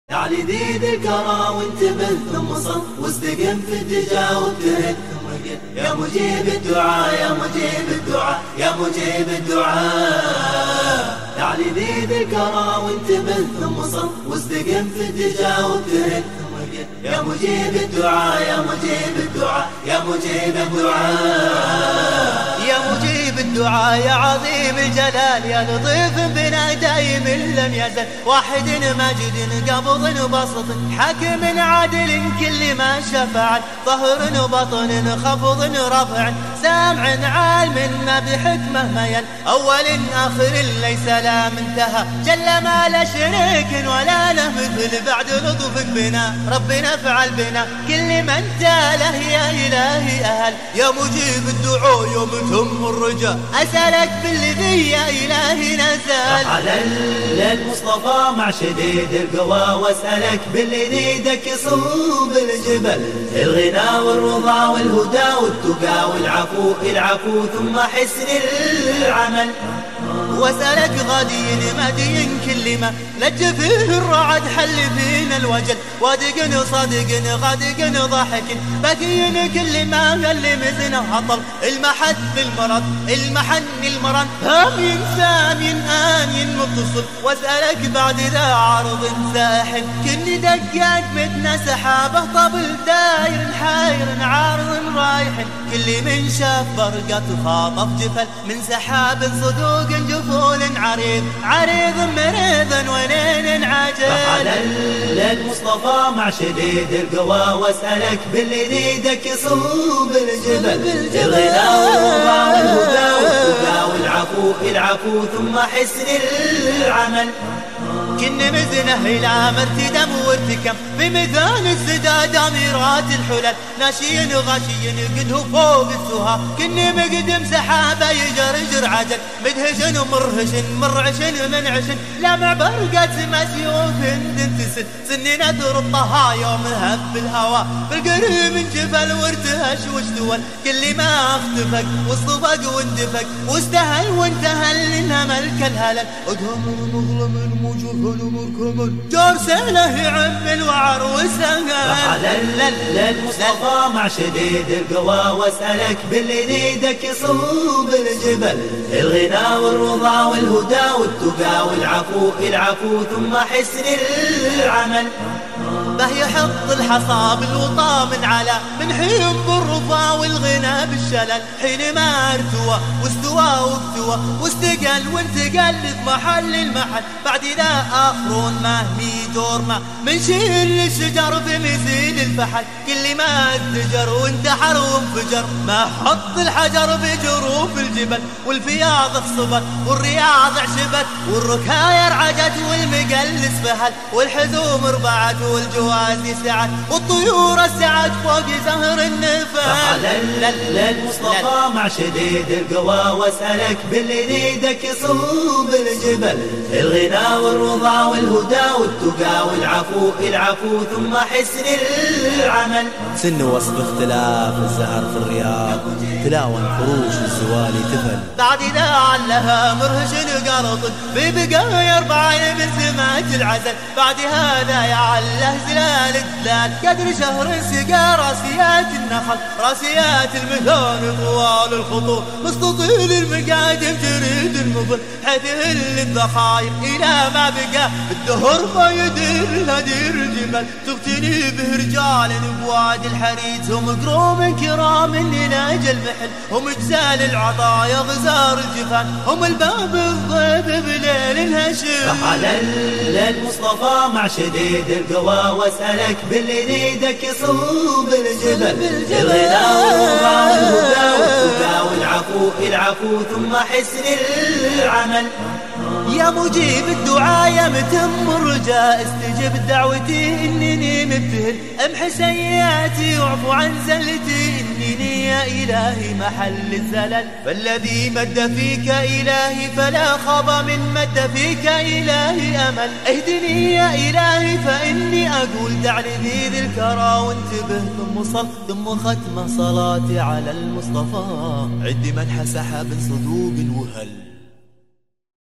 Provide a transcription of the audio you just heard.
تعالي ذي ذكرى وانتبه ثم صل واستقم في الدجا وابتهل ثم قل يا مجيب الدعاء يا مجيب الدعاء يا مجيب الدعاء. تعالي ذي ذكرى وانتبه ثم صل واستقم في الدجا وابتهل ثم قل يا مجيب الدعاء يا مجيب الدعاء يا مجيب الدعاء. يا مجيب الدعاء يا عظيم الجلال يا لطيف بنا دايم لم يزل واحد ماجد قبض بسط حكم عادل كل ما شفع ظهر بطن خفض رفع سامع عالم ما بحكمه ميل أول آخر ليس لا منتهى جل ما لا شريك ولا له مثل بعد لطفك بنا ربنا فعل بنا كل من تاله يا إلهي أهل. يا مجيب الدعاء يوم تم الرجاء أسألك بالذي يا إلهي نزل على المصطفى مع شديد القوى واسألك بالذي دك صوب الجبل الغنى والرضا والهدى والتقى والعفو العفو ثم حسن العمل. واسألك غادين مادين كل ما لج فيه الرعد حل فينا الوجل وادق صادق غادق ضاحك بكين كل ما قل مزنا هطل المحد المرض المحن المرن هامين سامين آنين متصل. واسألك بعد ذا عرض ساحل كني دقات متنا سحابه طبل داير حاير عارض رايح كل من شاف برقة خاطف جفل من سحاب صدوق جفول عريض عريض مريض ونين عجل. على المصطفى مع شديد القوى واسألك بالذي دك صوب الجبل الغنى والرضا والهدى والتقى والعفو العفو ثم حسن العمل. كن مزنه إلى مرتدم وارتكم بميزان السداد أميرات الحلل ناشين غاشين قده فوق السها كن مقدم سحابة يجرجر عجل مدهشن ومرهشن مرعشن منعشن لمع برقة مسيوف تنتسل سنين ترطها يوم هب الهوى بالقريب من جبل وارتهش واشتول كل ما اختفق واصطفق واندفق واستهل وانتهل لنا ملك الهلل ادهم مظلم الموجه مركمل جار سهله يعم الوعر وسهل. على المصطفى مع شديد القوى واسألك بالذي دك صوب الجبل الغنى والرضا والهدى والتقى والعفو العفو ثم حسن العمل. به يحط الحصى بالوطا من على من حين بالرفا والغنى بالشلل حينما ارتوى واستوى واكتوى واستقل وانتقل محل المحل بعد ذا آخرون ما هي دور ما من شيل الشجر في مثيل الفحل كل ما ازدجر وانتحر وانفجر ما حط الحجر بجروف الجبل والفياض اخصبت والرياض عشبت والركايا رعجت والمقلس فهل والحزوم ربعت والجوازي سعت والطيور سعت فوق زهر النفل. على المصطفى مع شديد القوى واسألك بالذي دك صوب الجبل الغنى والرضا والهدى والتقى والعفو العفو ثم حسن العمل. سن وصف اختلاف الزهر في الرياض تلاوى خروج الزوالي تفل بعد إذا علها مرهش قرط ببقايا 4 من سمات العسل بعد هذا يعله زلال الدلال قدر شهر سقى راسيات النخل راسيات المثان طوال الخطوط مستطيل المقادم جريد المظل حيث الذخاير إلى ما بقى الدهر ما يدير الهدير الجبل تغتني به رجال بواد الحريت هم قروم كرام نلاج المحل هم جزال العطايا غزار الجفان هم الباب الضيف بليل الهشم. على المصطفى مع شديد القوى واسألك بالذي دك صوب الجبل الغنى والرضا والهدى والتقى والعفو العفو ثم حسن العمل. يا مجيب الدعاء يا متم الرجاء استجب دعوتي إنني مبتهل امح سيئاتي واعف عن زلتي إنني يا إلهي محل الزلل فالذي مد فيك إلهي فلا خاب من مد فيك إلهي أمل اهدني يا إلهي فإني أقول دع لذي الكرى وانتبه ثم صل ثم ختم صلاتي على المصطفى عد منح سحاب صدوق وهل.